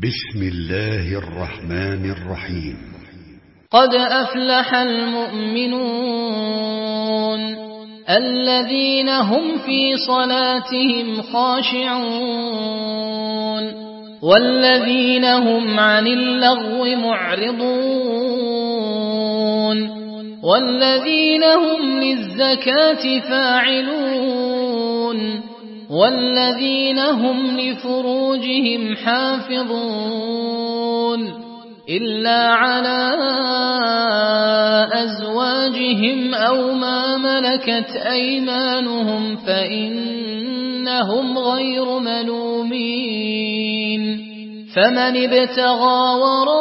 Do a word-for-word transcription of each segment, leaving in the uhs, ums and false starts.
بسم الله الرحمن الرحيم. قد أفلح المؤمنون الذين هم في صلاتهم خاشعون والذين هم عن اللغو معرضون والذين هم للزكاة فاعلون والذين هم لفروجهم حافظون إلا على أزواجهم أو ما ملكت أيمانهم فإنهم غير ملومين فمن ابتغى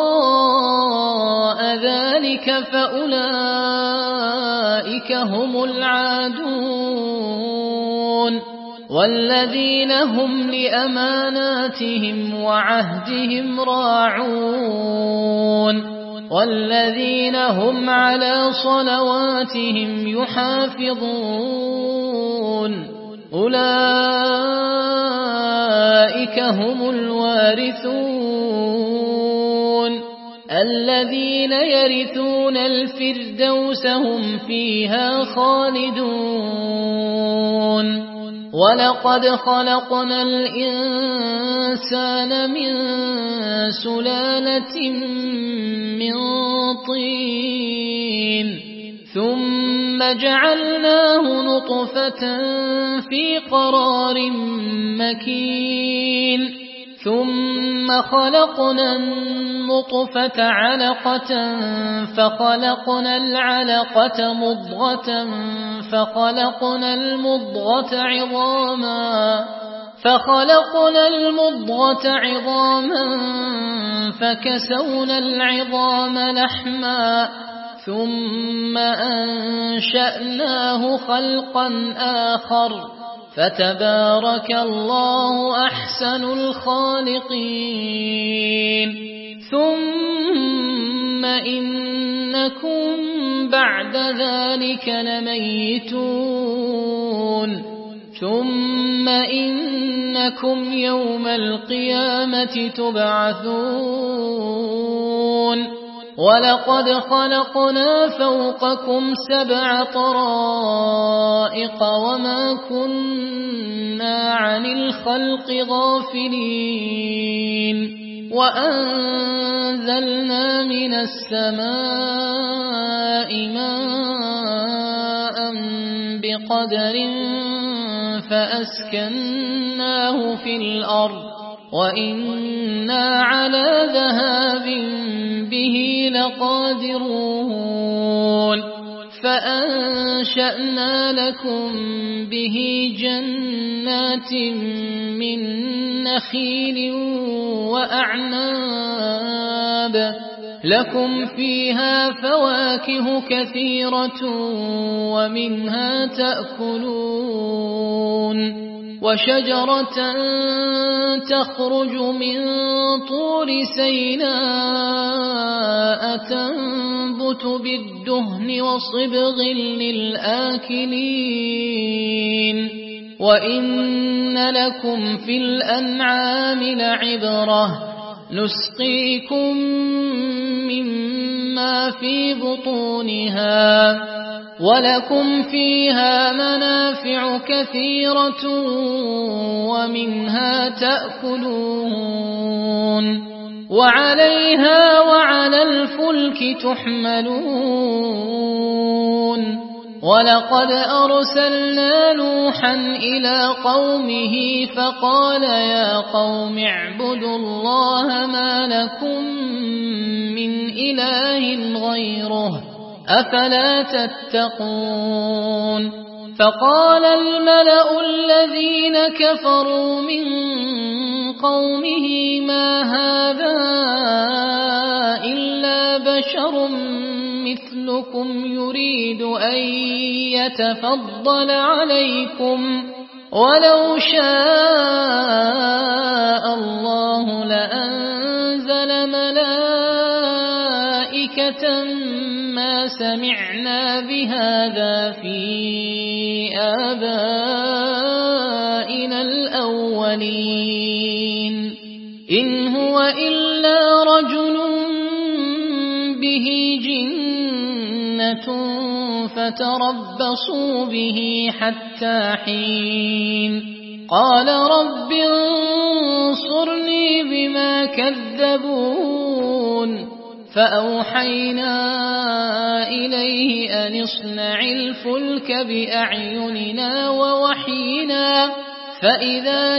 وراء ذلك فأولئك هم العادون والذين هم لأماناتهم وعهدهم راعون والذين هم على صلواتهم يحافظون أولئك هم الوارثون الذين يرثون الفردوس هم فيها خالدون ولقد خلقنا الإنسان من سلالة من طين ثم جعلناه نطفة في قرار مكين ثم خلقنا النطفة علقة فخلقنا العلقة مضغة فخلقنا المضغة عظاما فخلقنا المضغة عظاما فكسونا العظام لحما ثم أنشأناه خلقا آخر فتبارك الله أحسن الخالقين ثم إنكم بعد ذلك لميتون ثم إنكم يوم القيامة تبعثون ولقد خلقنا فوقكم سبع طرائق وما كنا عن الخلق غافلين وأنزلنا من السماء ماء بقدر فأسكناه في الأرض وإنا على ذهاب به لقادرون فأنشأنا لكم به جنات من نخيل وأعناب لكم فيها فواكه كثيرة ومنها تأكلون وشجرة تخرج من طور سيناء تنبت بالدهن وصبغ للآكلين وإن لكم في الأنعام لعبرة نسقيكم مما في بطونها ولكم فيها منافع كثيرة ومنها تأكلون وعليها وعلى الفلك تحملون ولقد أرسلنا نوحا إلى قومه فقال يا قوم اعبدوا الله ما لكم من إله غيره أفلا تتقون فقال الملأ الذين كفروا من قومه ما هذا إلا بشر مثلكم يريد أن يتفضل عليكم ولو شاء الله لأنزل ملائكة ما سمعنا بهذا في آبائنا الأولين إن هو إلا رجل به جنة فتربصوا به حتى حين قال رب انصرني بما كذبون فأوحينا إليه أن اصنع الفلك بأعيننا ووحينا فإذا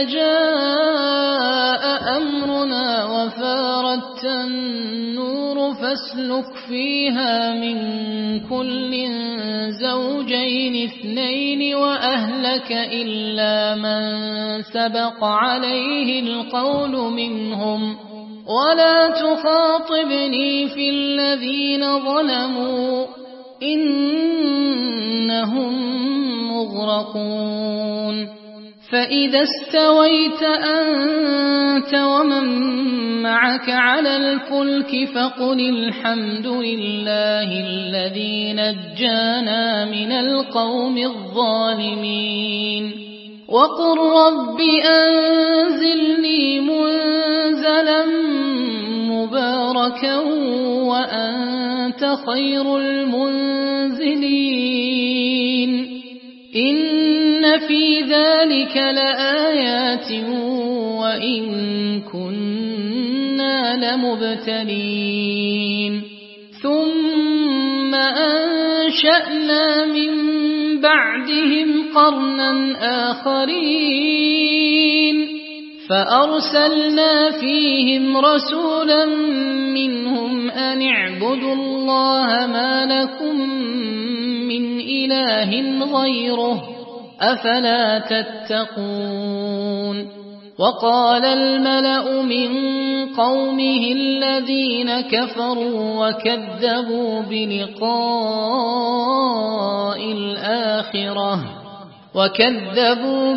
جاء أمرنا وفارت النور فاسلك فيها من كل زوجين اثنين وأهلك إلا من سبق عليه القول منهم ولا تخاطبني في الذين ظلموا إنهم مغرقون فإذا استويت أنت ومن معك على الفلك فقل الحمد لله الذي نجانا من القوم الظالمين وقل رب أنزلني منزلا مباركا وأنت خير المنزلين إن في ذلك لآيات وإن كنا لمبتلين ثم أنشأنا من بعدهم قرنا آخرين فأرسلنا فيهم رسولا منهم أن اعبدوا الله ما لكم من إله غيره أفلا تتقون وقال الملأ من قومه الذين كفروا وكذبوا بلقاء الآخرة وكذبوا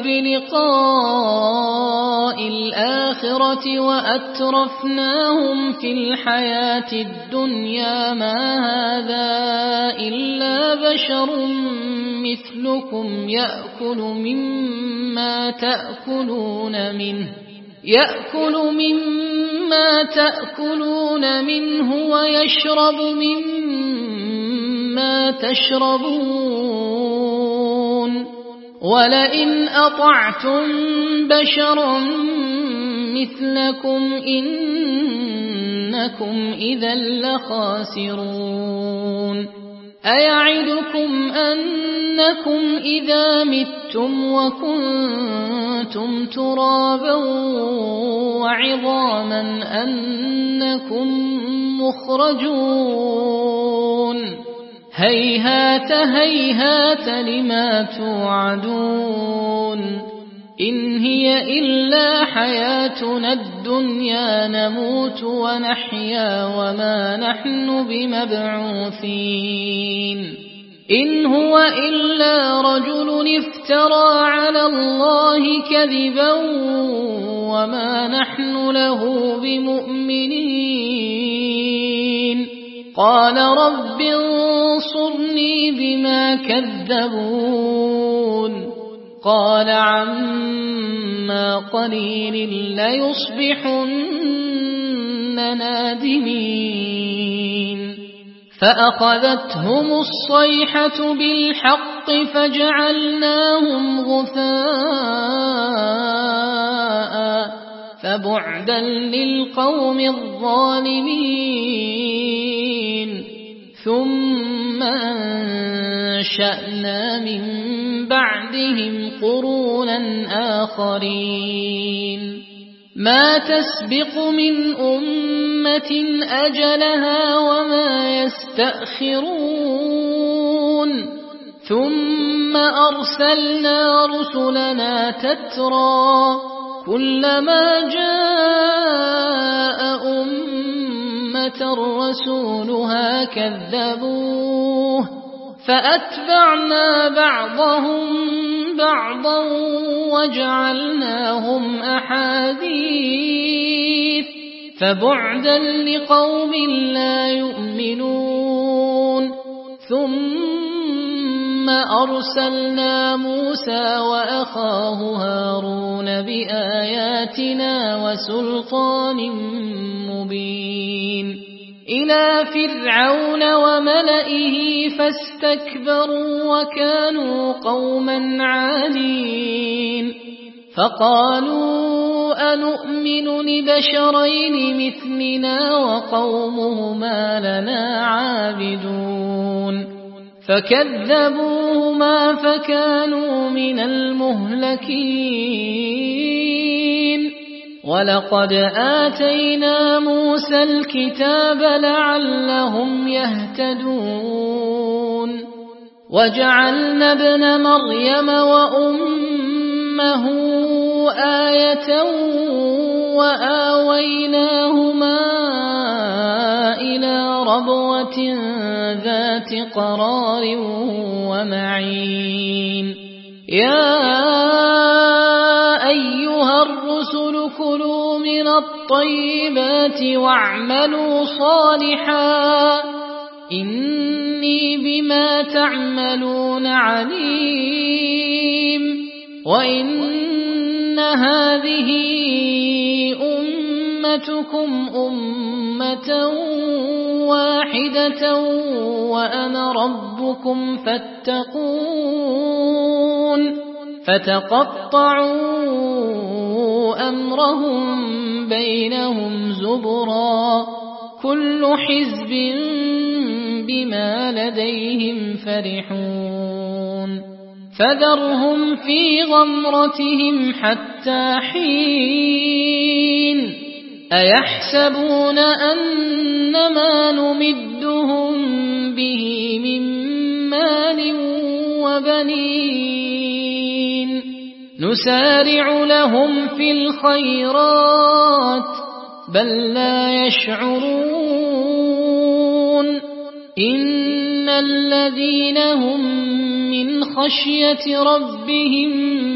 بلقاء الآخرة وأترفناهم في الحياة الدنيا ما هذا إلا بشر مثلكم يأكل مما تأكلون منه يأكل مما تأكلون منه ويشرب مما تشربون ولئن أطعتم بشرا مثلكم إنكم إذا لخاسرون أيعدكم أنكم إذا متم وكنتم ترابا وعظاما أنكم مخرجون هيهات هيهات لما توعدون إن هي إلا حياتنا الدنيا نموت ونحيا وما نحن بمبعوثين إن هو إلا رجل افترى على الله كذبا وما نحن له بمؤمنين قال رب انصرني بما كذبون قال عما قليل ليصبحن نادمين فأخذتهم الصيحة بالحق فجعلناهم غثاء فبعدا للقوم الظالمين ثم أنشأنا من بعدهم قرونا آخرين ما تسبق من أمة أجلها وما يستأخرون ثم أرسلنا رسلنا تترى كلما جاء أمة رسولها كذبوه فأتبعنا بعضهم بعضا وجعلناهم أحاديث فبعدا لقوم لا يؤمنون ثم أرسلنا موسى وأخاه هارون بآياتنا وسلطان مبين إلى فرعون وملئه فاستكبروا وكانوا قوما عالين فقالوا أنؤمن لبشرين مثلنا وقومهما لنا عابدون فكذبوهما فكانوا من المهلكين ولقد آتينا موسى الكتاب لعلهم يهتدون وجعلنا ابن مريم وأمه آية وآويناهما إلى ربوة ذات قرار ومعين يا أيها الرسل كلوا من الطيبات واعملوا صالحا إني بما تعملون عليم وإن هذه أمتكم أمة واحدة وأنا ربكم فاتقون فتقطعوا أمرهم بينهم زبرا كل حزب بما لديهم فرحون فذرهم في غمرتهم حتى حين أيحسبون أنما نمدهم به من مال وبنين نسارع لهم في الخيرات بل لا يشعرون إن الذين هم من خشية ربهم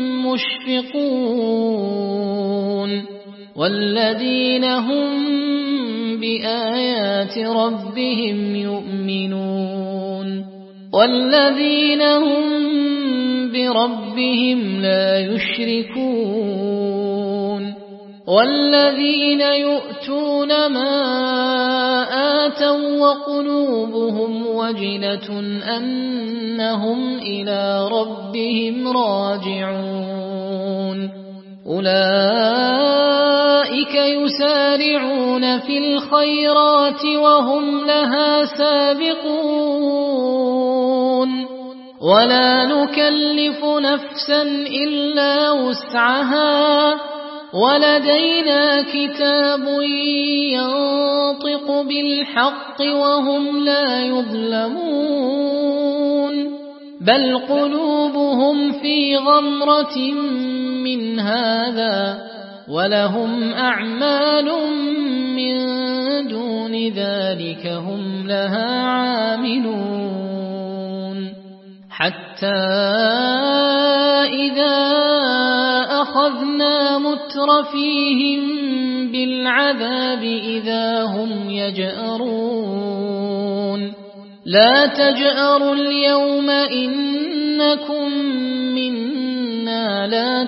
مشفقون والذين هم بآيات ربهم يؤمنون والذين هم بربهم لا يشركون والذين يؤتون ما آتوا وقلوبهم وجلة أنهم إلى ربهم راجعون أولئك يسارعون في الخيرات وهم لها سابقون ولا نكلف نفسا إلا وسعها ولدينا كتاب ينطق بالحق وهم لا يظلمون بل قلوبهم في غمرة من هذا ولهم أعمال من دون ذلك هم لها عاملون حتى إذا أخذنا مترفيهم بالعذاب إذا هم يجأرون لا تجأروا اليوم إنكم منا لا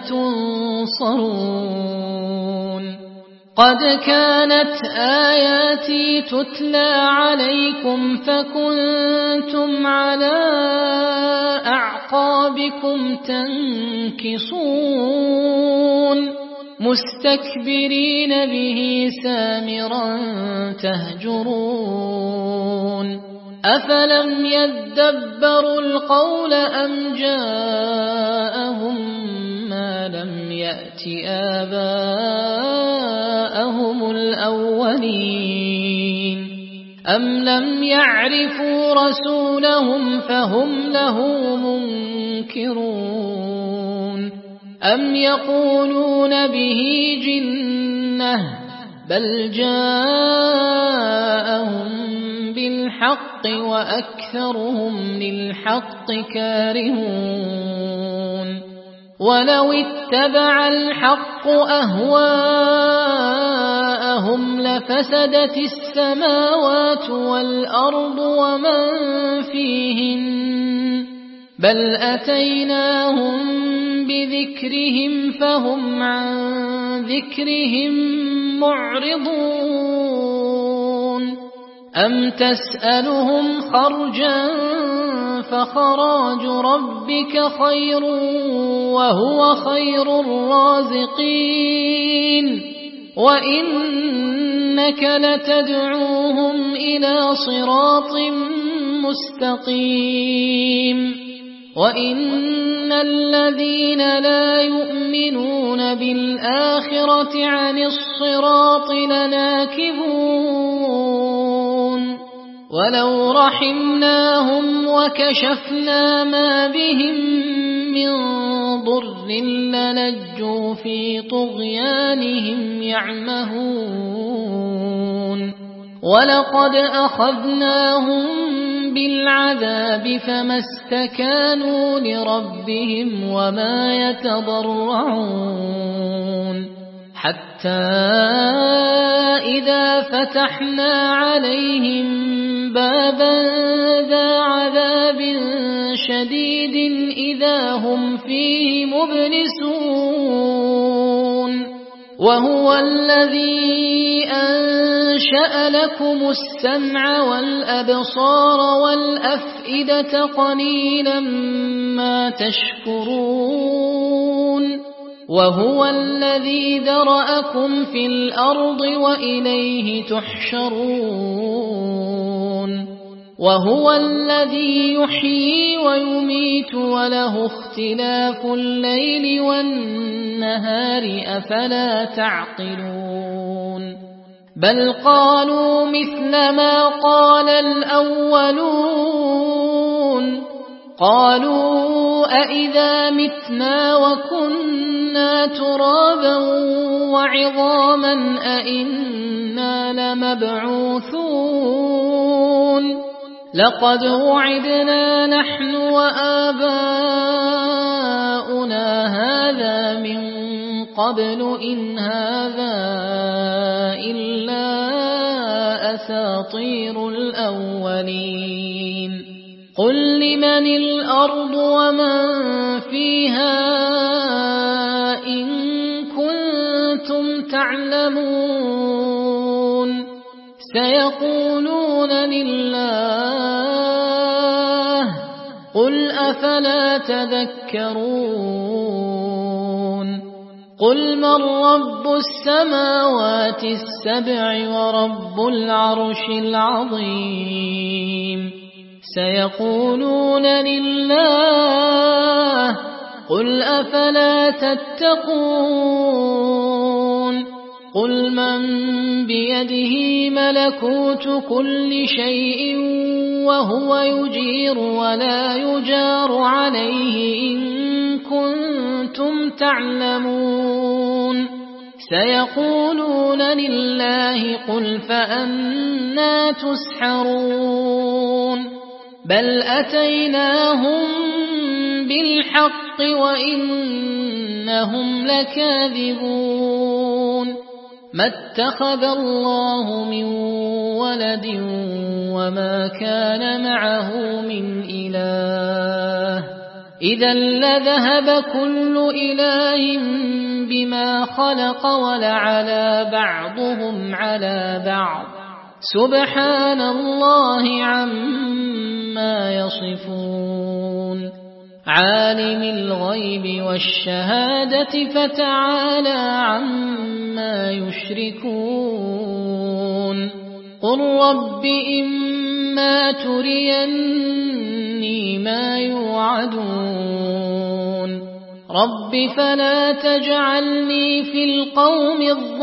تنصرون قد كانت آياتي تتلى عليكم فكنتم على أعقابكم تنكصون مستكبرين به سامرا تهجرون أفلم يدبروا القول أم جاءهم ما لم يأت آباءهم الأولين أم لم يعرفوا رسولهم فهم له منكرون أم يقولون به جنة بل جاءهم بالحق وأكثرهم للحق كارهون ولو اتبع الحق أهواءهم لفسدت السماوات والأرض ومن فيهن بل أتيناهم بذكرهم فهم عن ذكرهم معرضون أم تسألهم خرجا فخراج ربك خير وهو خير الرازقين وإنك لتدعوهم إلى صراط مستقيم وإن الذين لا يؤمنون بالآخرة عن الصراط لناكبون ولو رحمناهم وكشفنا ما بهم من ضر للجوا في طغيانهم يعمهون ولقد أخذناهم بالعذاب فما استكانوا لربهم وما يتضرعون حتى إذا فتحنا عليهم بابا ذا عذاب شديد إذا هم فيه مبلسون وهو الذي أنشأ لكم السمع والأبصار والأفئدة قليلا ما تشكرون وهو الذي ذرأكم في الأرض وإليه تحشرون وهو الذي يحيي ويميت وله اختلاف الليل والنهار أفلا تعقلون بل قالوا مثل ما قال الأولون قالوا أئذا متنا وكنا ترابا وعظاما أئنا لمبعوثون لقد وعدنا نحن وآباؤنا هذا من قبل إن هذا إلا أساطير الأولين قل لمن الأرض ومن فيها إن كنتم تعلمون سيقولون لله قل أفلا تذكرون قل من رب السماوات السبع ورب العرش العظيم سيقولون لله قل أفلا تتقون قل من بيده ملكوت كل شيء وهو يجير ولا يجار عليه إن كنتم تعلمون سيقولون لله قل فأنى تسحرون بل أتيناهم بالحق وإنهم لكاذبون ما اتخذ الله من ولد وما كان معه من إله إذا لذهب كل إله بما خلق ولعلى بعضهم على بعض سبحان الله عما يصفون عالم الغيب والشهادة فتعالى عما يشركون قل رب إما تريني ما يوعدون رب فلا تجعلني في القوم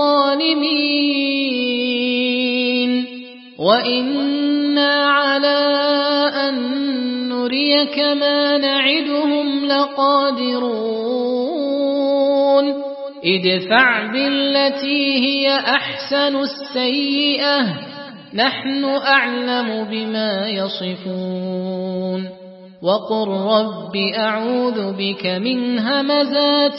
الظالمين وإنا على أن نريك ما نعدهم لقادرون ادفع بالتي هي أحسن السيئة نحن أعلم بما يصفون وقل رب أعوذ بك من همزات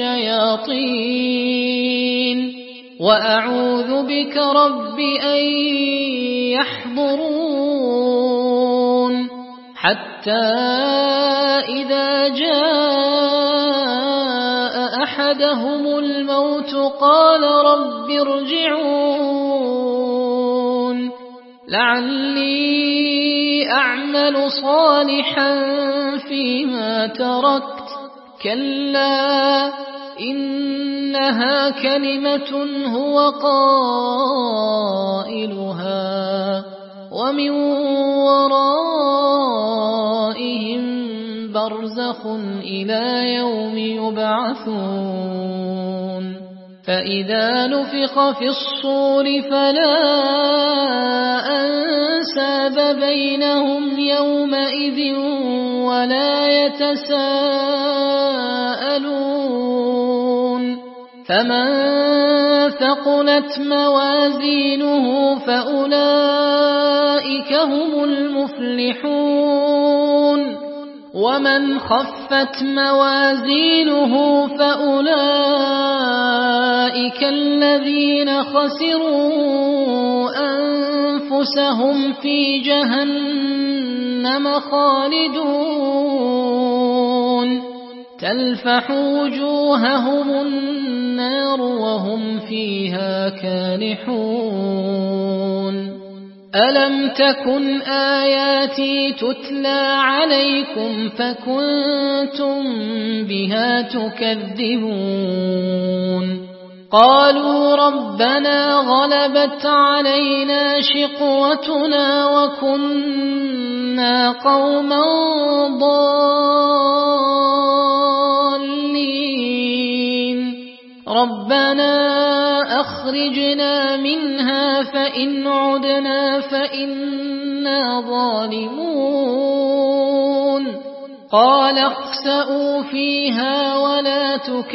الشياطين وأعوذ بك رب أن يحضرون حتى إذا جاء أحدهم الموت قال رب ارجعون لعلي أعمل صالحا فيما تركت كلا إنها كلمة هو قائلها ومن ورائهم برزخ إلى يوم يبعثون فإذا نفخ في الصور فلا أنساب بينهم يومئذ ولا يتساءلون فمن ثقلت موازينه فأولئك هم المفلحون ومن خفت موازينه فأولئك الذين خسروا أنفسهم في جهنم خالدون تلفح وجوههم النار وهم فيها كالحون ألم تكن آياتي تتلى عليكم فكنتم بها تكذبون قالوا ربنا غلبت علينا شقوتنا وكنا قوما ضالين ربنا أخرجنا منها فإن عدنا فإنا ظالمون قال اخسئوا فيها ولا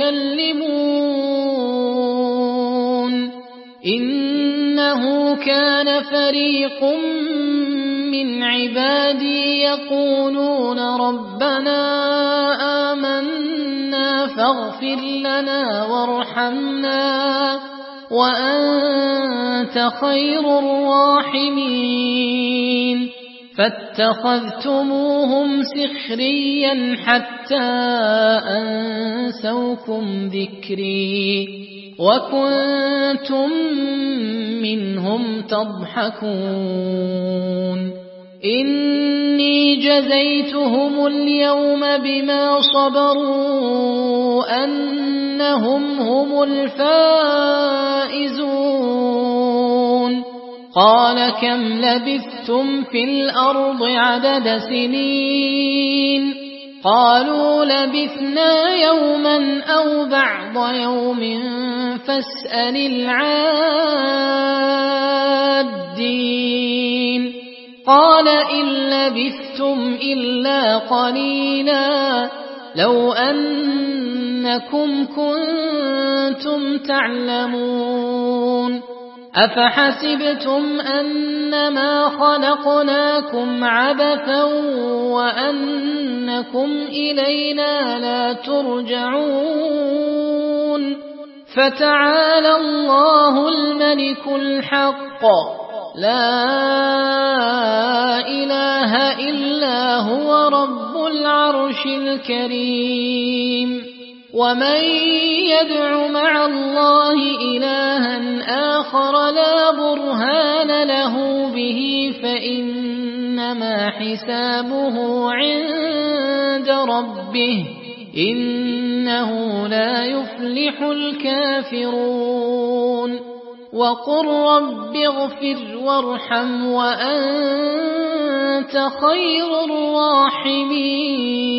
تكلمون إنه كان فريق من عبادي يقولون ربنا آمنا فاغفر لنا وارحمنا وأنت خير الراحمين فاتخذتموهم سخريا حتى أنسوكم ذكري وكنتم منهم تضحكون إني جزيتهم اليوم بما صبروا أنهم هم الفائزون قال كم لبثتم في الأرض عدد سنين قالوا لبثنا يوما أو بعض يوم فاسأل العادين قال إن لبثتم إلا قليلا لو أنكم كنتم تعلمون أفحسبتم أنما خلقناكم عبثا وأنكم إلينا لا ترجعون فتعالى الله الملك الحق لا إله إلا هو رب العرش الكريم ومن يدع مع الله إلها آخر لا برهان له به فإنما حسابه عند ربه إنه لا يفلح الكافرون وقل رب اغفر وارحم وأنت خير الراحمين